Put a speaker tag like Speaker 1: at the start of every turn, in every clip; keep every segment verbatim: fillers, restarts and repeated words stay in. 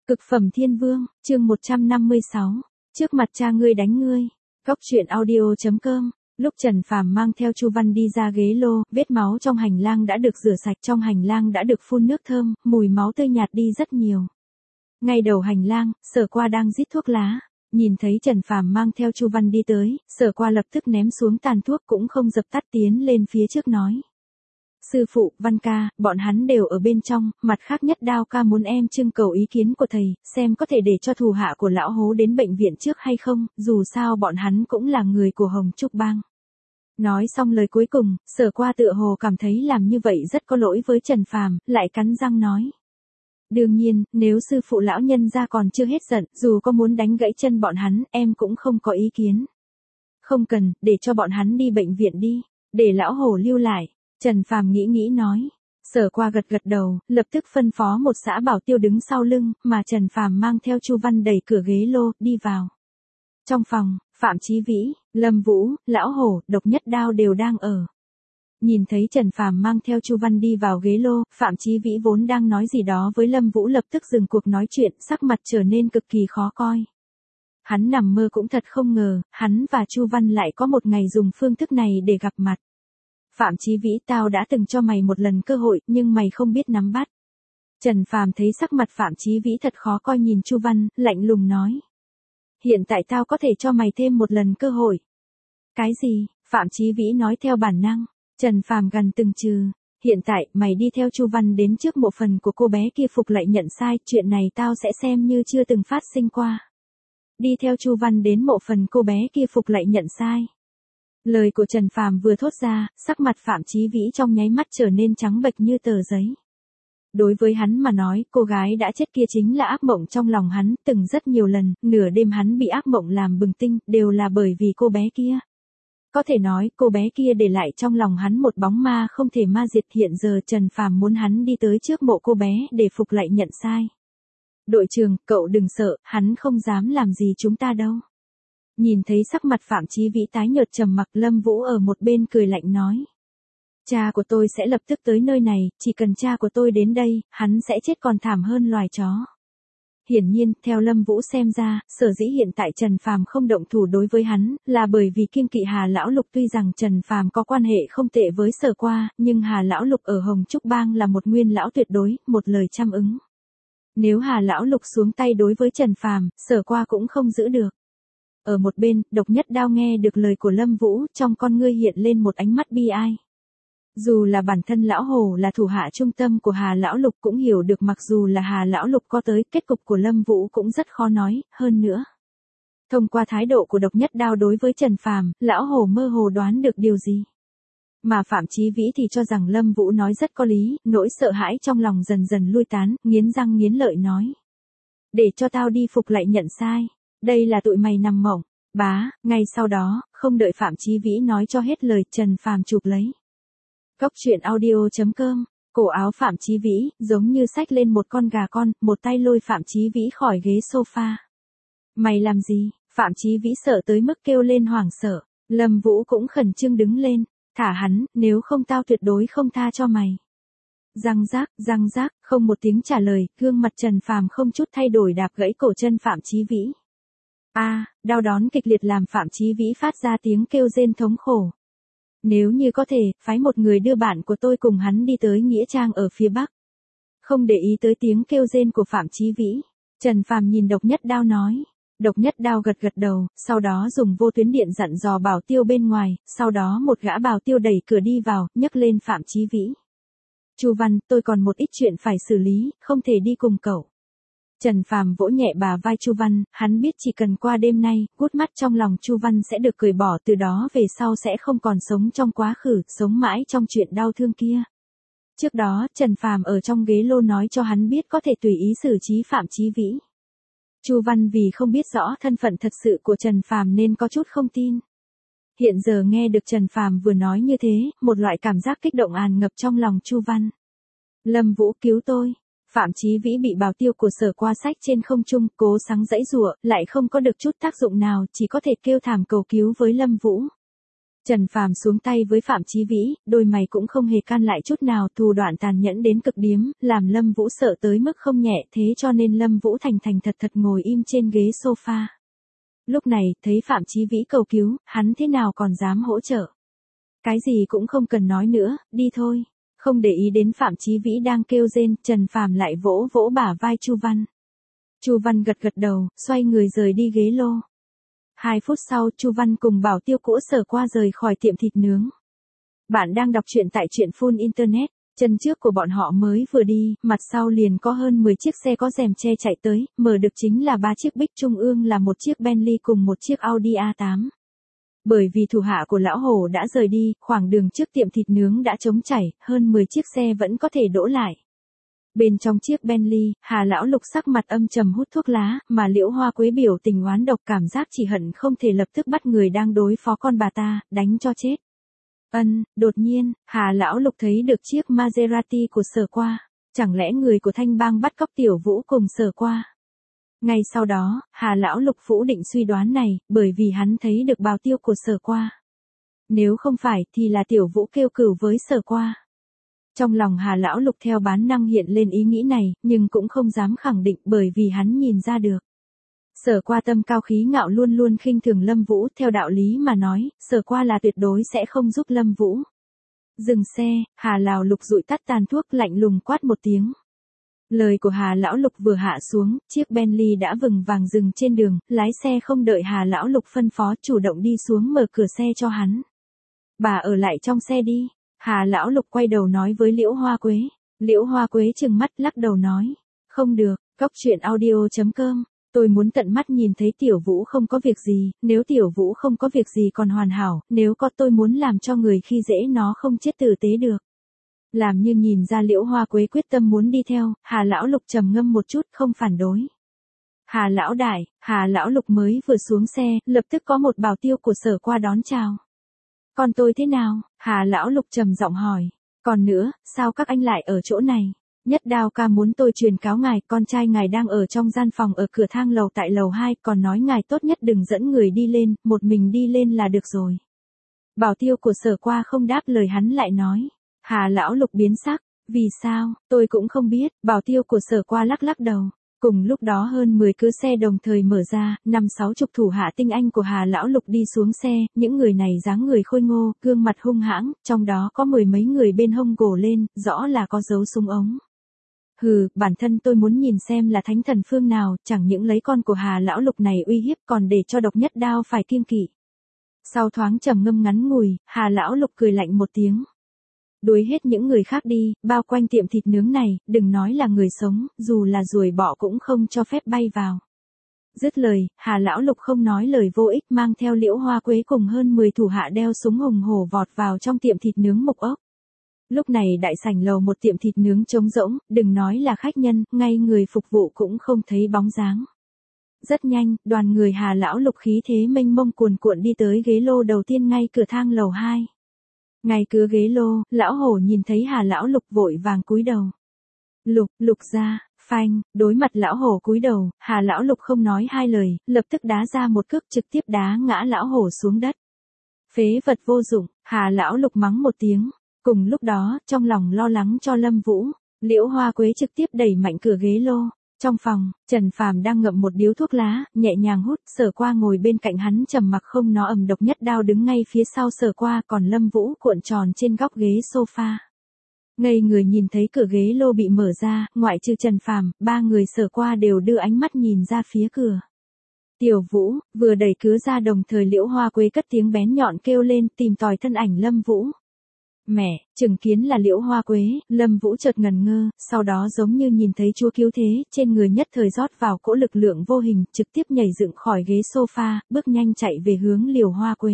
Speaker 1: Cực phẩm thiên vương, chương một trăm năm mươi sáu. Trước mặt cha ngươi đánh ngươi. Cóc truyện audio chấm com. Lúc Trần Phàm mang theo Chu Văn đi ra ghế lô, vết máu trong hành lang đã được rửa sạch, trong hành lang đã được phun nước thơm, mùi máu tươi nhạt đi rất nhiều. Ngay đầu hành lang, Sở Qua đang rít thuốc lá. Nhìn thấy Trần Phàm mang theo Chu Văn đi tới, Sở Qua lập tức ném xuống tàn thuốc cũng không dập tắt, tiến lên phía trước nói. Sư phụ, Văn ca, bọn hắn đều ở bên trong, mặt khác Nhất Đao ca muốn em trưng cầu ý kiến của thầy, xem có thể để cho thủ hạ của lão hố đến bệnh viện trước hay không, dù sao bọn hắn cũng là người của Hồng Trúc Bang. Nói xong lời cuối cùng, Sở Qua tựa hồ cảm thấy làm như vậy rất có lỗi với Trần Phàm, lại cắn răng nói. Đương nhiên, nếu sư phụ lão nhân gia còn chưa hết giận, dù có muốn đánh gãy chân bọn hắn, em cũng không có ý kiến. Không cần, để cho bọn hắn đi bệnh viện đi, để lão hổ lưu lại. Trần Phàm nghĩ nghĩ nói. Sở Qua gật gật đầu, lập tức phân phó một xã bảo tiêu đứng sau lưng, mà Trần Phàm mang theo Chu Văn đẩy cửa ghế lô, đi vào. Trong phòng, Phạm Chí Vĩ, Lâm Vũ, Lão Hổ, Độc Nhất Đao đều đang ở. Nhìn thấy Trần Phàm mang theo Chu Văn đi vào ghế lô, Phạm Chí Vĩ vốn đang nói gì đó với Lâm Vũ lập tức dừng cuộc nói chuyện, sắc mặt trở nên cực kỳ khó coi. Hắn nằm mơ cũng thật không ngờ, hắn và Chu Văn lại có một ngày dùng phương thức này để gặp mặt. Phạm Chí Vĩ, tao đã từng cho mày một lần cơ hội, nhưng mày không biết nắm bắt. Trần Phàm thấy sắc mặt Phạm Chí Vĩ thật khó coi, nhìn Chu Văn, lạnh lùng nói. Hiện tại tao có thể cho mày thêm một lần cơ hội. Cái gì? Phạm Chí Vĩ nói theo bản năng. Trần Phàm gằn từng chừ. Hiện tại, mày đi theo Chu Văn đến trước mộ phần của cô bé kia phục lại nhận sai, chuyện này tao sẽ xem như chưa từng phát sinh qua. Đi theo Chu Văn đến mộ phần cô bé kia phục lại nhận sai. Lời của Trần Phàm vừa thốt ra, sắc mặt Phạm Chí Vĩ trong nháy mắt trở nên trắng bệch như tờ giấy. Đối với hắn mà nói, cô gái đã chết kia chính là ác mộng trong lòng hắn, từng rất nhiều lần, nửa đêm hắn bị ác mộng làm bừng tinh, đều là bởi vì cô bé kia. Có thể nói, cô bé kia để lại trong lòng hắn một bóng ma không thể ma diệt, hiện giờ Trần Phàm muốn hắn đi tới trước mộ cô bé để phục lại nhận sai. Đội trưởng, cậu đừng sợ, hắn không dám làm gì chúng ta đâu. Nhìn thấy sắc mặt Phạm Chí Vĩ tái nhợt trầm mặc, Lâm Vũ ở một bên cười lạnh nói. Cha của tôi sẽ lập tức tới nơi này, chỉ cần cha của tôi đến đây, hắn sẽ chết còn thảm hơn loài chó. Hiển nhiên, theo Lâm Vũ xem ra, sở dĩ hiện tại Trần Phàm không động thủ đối với hắn, là bởi vì kiêng kỵ Hà Lão Lục. Tuy rằng Trần Phàm có quan hệ không tệ với Sở Qua, nhưng Hà Lão Lục ở Hồng Trúc Bang là một nguyên lão tuyệt đối, một lời trăm ứng. Nếu Hà Lão Lục xuống tay đối với Trần Phàm, Sở Qua cũng không giữ được. Ở một bên, Độc Nhất Đao nghe được lời của Lâm Vũ, trong con ngươi hiện lên một ánh mắt bi ai. Dù là bản thân Lão Hổ là thủ hạ trung tâm của Hà Lão Lục cũng hiểu được, mặc dù là Hà Lão Lục có tới, kết cục của Lâm Vũ cũng rất khó nói, hơn nữa. Thông qua thái độ của Độc Nhất Đao đối với Trần Phàm, Lão Hổ mơ hồ đoán được điều gì. Mà Phạm Chí Vĩ thì cho rằng Lâm Vũ nói rất có lý, nỗi sợ hãi trong lòng dần dần lui tán, nghiến răng nghiến lợi nói. Để cho tao đi phục lại nhận sai. Đây là tụi mày nằm mộng. Bá, ngay sau đó, không đợi Phạm Chí Vĩ nói cho hết lời, Trần Phàm chụp lấy. Cóc truyện audio chấm com. Cổ áo Phạm Chí Vĩ, giống như xách lên một con gà con, một tay lôi Phạm Chí Vĩ khỏi ghế sofa. Mày làm gì? Phạm Chí Vĩ sợ tới mức kêu lên hoảng sợ. Lâm Vũ cũng khẩn trương đứng lên. Thả hắn, nếu không tao tuyệt đối không tha cho mày. Răng rác, răng rác, không một tiếng trả lời, gương mặt Trần Phàm không chút thay đổi đạp gãy cổ chân Phạm Chí Vĩ. A, à, đau đớn kịch liệt làm Phạm Chí Vĩ phát ra tiếng kêu rên thống khổ. Nếu như có thể, phái một người đưa bạn của tôi cùng hắn đi tới nghĩa trang ở phía Bắc. Không để ý tới tiếng kêu rên của Phạm Chí Vĩ, Trần Phàm nhìn Độc Nhất Đao nói. Độc Nhất Đao gật gật đầu, sau đó dùng vô tuyến điện dặn dò bảo tiêu bên ngoài, sau đó một gã bảo tiêu đẩy cửa đi vào, nhấc lên Phạm Chí Vĩ. Chu Văn, tôi còn một ít chuyện phải xử lý, không thể đi cùng cậu. Trần Phàm vỗ nhẹ bà vai Chu Văn, hắn biết chỉ cần qua đêm nay, gút mắt trong lòng Chu Văn sẽ được cởi bỏ, từ đó về sau sẽ không còn sống trong quá khứ, sống mãi trong chuyện đau thương kia. Trước đó, Trần Phàm ở trong ghế lô nói cho hắn biết có thể tùy ý xử trí Phạm Chí Vĩ. Chu Văn vì không biết rõ thân phận thật sự của Trần Phàm nên có chút không tin. Hiện giờ nghe được Trần Phàm vừa nói như thế, một loại cảm giác kích động tràn ngập trong lòng Chu Văn. Lâm Vũ, cứu tôi. Phạm Chí Vĩ bị bảo tiêu của Sở Qua xách trên không trung, cố gắng giãy giụa, lại không có được chút tác dụng nào, chỉ có thể kêu thảm cầu cứu với Lâm Vũ. Trần Phàm xuống tay với Phạm Chí Vĩ, đôi mày cũng không hề can lại chút nào, thủ đoạn tàn nhẫn đến cực điểm, làm Lâm Vũ sợ tới mức không nhẹ, thế cho nên Lâm Vũ thành thành thật thật ngồi im trên ghế sofa. Lúc này, thấy Phạm Chí Vĩ cầu cứu, hắn thế nào còn dám hỗ trợ. Cái gì cũng không cần nói nữa, đi thôi. Không để ý đến Phạm Chí Vĩ đang kêu rên, Trần Phàm lại vỗ vỗ bả vai Chu Văn. Chu Văn gật gật đầu, xoay người rời đi ghế lô. Hai phút sau, Chu Văn cùng Bảo Tiêu Cỗ Sở Qua rời khỏi tiệm thịt nướng. Bạn đang đọc truyện tại truyện Full Internet. Chân trước của bọn họ mới vừa đi, mặt sau liền có hơn mười chiếc xe có rèm che chạy tới, mở được chính là ba chiếc Bích Trung ương là một chiếc Bentley cùng một chiếc Audi a tám. Bởi vì thủ hạ của lão hổ đã rời đi, khoảng đường trước tiệm thịt nướng đã trống chảy, hơn mười chiếc xe vẫn có thể đỗ lại. Bên trong chiếc Bentley, Hà lão Lục sắc mặt âm trầm hút thuốc lá, mà Liễu Hoa Quế biểu tình oán độc, cảm giác chỉ hận không thể lập tức bắt người đang đối phó con bà ta, đánh cho chết. Ân, đột nhiên, Hà lão Lục thấy được chiếc Maserati của Sở Qua, chẳng lẽ người của Thanh Bang bắt cóc Tiểu Vũ cùng Sở Qua? Ngay sau đó, Hà lão Lục phủ định suy đoán này, bởi vì hắn thấy được bào tiêu của Sở Qua. Nếu không phải thì là Tiểu Vũ kêu cửu với Sở Qua. Trong lòng Hà lão Lục theo bản năng hiện lên ý nghĩ này, nhưng cũng không dám khẳng định bởi vì hắn nhìn ra được. Sở Qua tâm cao khí ngạo luôn luôn khinh thường Lâm Vũ, theo đạo lý mà nói, Sở Qua là tuyệt đối sẽ không giúp Lâm Vũ. Dừng xe, Hà lão Lục dụi tắt tàn thuốc, lạnh lùng quát một tiếng. Lời của Hà lão Lục vừa hạ xuống, chiếc Bentley đã vừng vàng dừng trên đường, lái xe không đợi Hà lão Lục phân phó, chủ động đi xuống mở cửa xe cho hắn. Bà ở lại trong xe đi. Hà lão Lục quay đầu nói với Liễu Hoa Quế. Liễu Hoa Quế trừng mắt lắc đầu nói. Không được, góc truyện audio chấm com. Tôi muốn tận mắt nhìn thấy Tiểu Vũ không có việc gì, nếu Tiểu Vũ không có việc gì còn hoàn hảo, nếu có tôi muốn làm cho người khi dễ nó không chết tử tế được. Làm như nhìn ra Liễu Hoa Quế quyết tâm muốn đi theo, Hà lão Lục trầm ngâm một chút không phản đối. Hà lão đại, Hà lão Lục mới vừa xuống xe, lập tức có một bảo tiêu của Sở Qua đón chào. Còn tôi thế nào? Hà lão Lục trầm giọng hỏi. Còn nữa, sao các anh lại ở chỗ này? Nhất Đao ca muốn tôi truyền cáo ngài, con trai ngài đang ở trong gian phòng ở cửa thang lầu tại lầu hai, còn nói ngài tốt nhất đừng dẫn người đi lên, một mình đi lên là được rồi. Bảo tiêu của Sở Qua không đáp lời hắn lại nói. Hà lão Lục biến sắc. Vì sao? Tôi cũng không biết. Bảo tiêu của Sở Qua lắc lắc đầu. Cùng lúc đó hơn mười cưa xe đồng thời mở ra, năm sáu chục thủ hạ tinh anh của Hà lão Lục đi xuống xe, những người này dáng người khôi ngô, gương mặt hung hãng, trong đó có mười mấy người bên hông gồ lên, rõ là có dấu súng ống. Hừ, bản thân tôi muốn nhìn xem là thánh thần phương nào, chẳng những lấy con của Hà lão Lục này uy hiếp còn để cho Độc Nhất Đao phải kiêng kỵ. Sau thoáng trầm ngâm ngắn ngủi, Hà lão Lục cười lạnh một tiếng. Đuổi hết những người khác đi, bao quanh tiệm thịt nướng này, đừng nói là người sống, dù là ruồi bọ cũng không cho phép bay vào. Dứt lời, Hà lão Lục không nói lời vô ích, mang theo Liễu Hoa Quế cùng hơn mười thủ hạ đeo súng hùng hổ vọt vào trong tiệm thịt nướng Mục Ốc. Lúc này đại sảnh lầu một tiệm thịt nướng trống rỗng, đừng nói là khách nhân, ngay người phục vụ cũng không thấy bóng dáng. Rất nhanh, đoàn người Hà lão Lục khí thế mênh mông cuồn cuộn đi tới ghế lô đầu tiên ngay cửa thang lầu hai. Ngay cửa ghế lô, lão hổ nhìn thấy Hà lão Lục vội vàng cúi đầu. Lục, Lục gia, phanh, đối mặt lão hổ cúi đầu, Hà lão Lục không nói hai lời, lập tức đá ra một cước trực tiếp đá ngã lão hổ xuống đất. Phế vật vô dụng, Hà lão Lục mắng một tiếng. Cùng lúc đó, trong lòng lo lắng cho Lâm Vũ, Liễu Hoa Quế trực tiếp đẩy mạnh cửa ghế lô. Trong phòng, Trần Phàm đang ngậm một điếu thuốc lá, nhẹ nhàng hút, Sở Qua ngồi bên cạnh hắn trầm mặc không nói, ầm Độc Nhất Đao đứng ngay phía sau Sở Qua, còn Lâm Vũ cuộn tròn trên góc ghế sofa. Ngây người nhìn thấy cửa ghế lô bị mở ra, ngoại trừ Trần Phàm, ba người Sở Qua đều đưa ánh mắt nhìn ra phía cửa. Tiểu Vũ, vừa đẩy cửa ra đồng thời Liễu Hoa Quế cất tiếng bén nhọn kêu lên, tìm tòi thân ảnh Lâm Vũ. Mẹ, chứng kiến là Liễu Hoa Quế, Lâm Vũ chợt ngần ngơ, sau đó giống như nhìn thấy Chúa cứu thế, trên người nhất thời rót vào cỗ lực lượng vô hình, trực tiếp nhảy dựng khỏi ghế sofa, bước nhanh chạy về hướng Liễu Hoa Quế.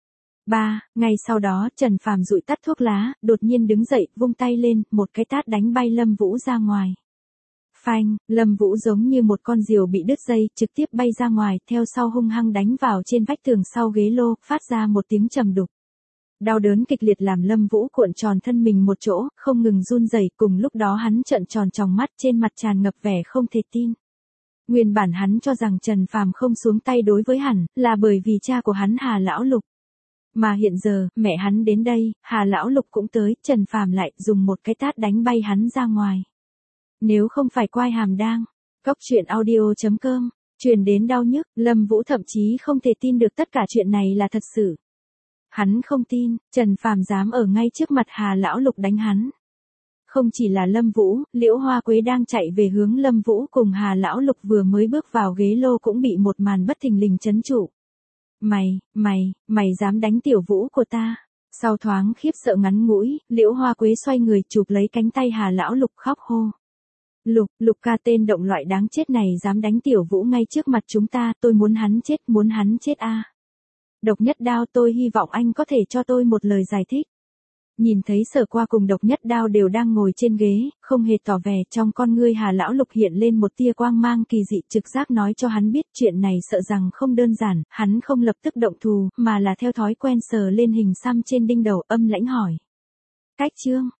Speaker 1: Ba, ngay sau đó, Trần Phàm dụi tắt thuốc lá, đột nhiên đứng dậy, vung tay lên, một cái tát đánh bay Lâm Vũ ra ngoài. Phanh, Lâm Vũ giống như một con diều bị đứt dây, trực tiếp bay ra ngoài, theo sau hung hăng đánh vào trên vách tường sau ghế lô, phát ra một tiếng trầm đục. Đau đớn kịch liệt làm Lâm Vũ cuộn tròn thân mình một chỗ, không ngừng run rẩy, cùng lúc đó hắn trợn tròn tròng mắt, trên mặt tràn ngập vẻ không thể tin. Nguyên bản hắn cho rằng Trần Phàm không xuống tay đối với hắn, là bởi vì cha của hắn Hà lão Lục. Mà hiện giờ, mẹ hắn đến đây, Hà Lão Lục cũng tới, Trần Phàm lại dùng một cái tát đánh bay hắn ra ngoài. Nếu không phải quai hàm đang, Cóc truyện audio chấm com, truyền đến đau nhức, Lâm Vũ thậm chí không thể tin được tất cả chuyện này là thật sự. Hắn không tin, Trần Phàm dám ở ngay trước mặt Hà Lão Lục đánh hắn. Không chỉ là Lâm Vũ, Liễu Hoa Quế đang chạy về hướng Lâm Vũ cùng Hà Lão Lục vừa mới bước vào ghế lô cũng bị một màn bất thình lình trấn trụ. Mày, mày, mày dám đánh tiểu Vũ của ta. Sau thoáng khiếp sợ ngắn ngủi, Liễu Hoa Quế xoay người chụp lấy cánh tay Hà Lão Lục khóc hô. Lục, Lục ca tên động loại đáng chết này dám đánh tiểu Vũ ngay trước mặt chúng ta, tôi muốn hắn chết, muốn hắn chết a. À. Độc Nhất Đao, tôi hy vọng anh có thể cho tôi một lời giải thích. Nhìn thấy Sở Qua cùng Độc Nhất Đao đều đang ngồi trên ghế, không hề tỏ vẻ, trong con ngươi Hà Lão Lục hiện lên một tia quang mang kỳ dị, trực giác nói cho hắn biết chuyện này sợ rằng không đơn giản, hắn không lập tức động thù, mà là theo thói quen sờ lên hình xăm trên đinh đầu, âm lãnh hỏi. Cách Trương,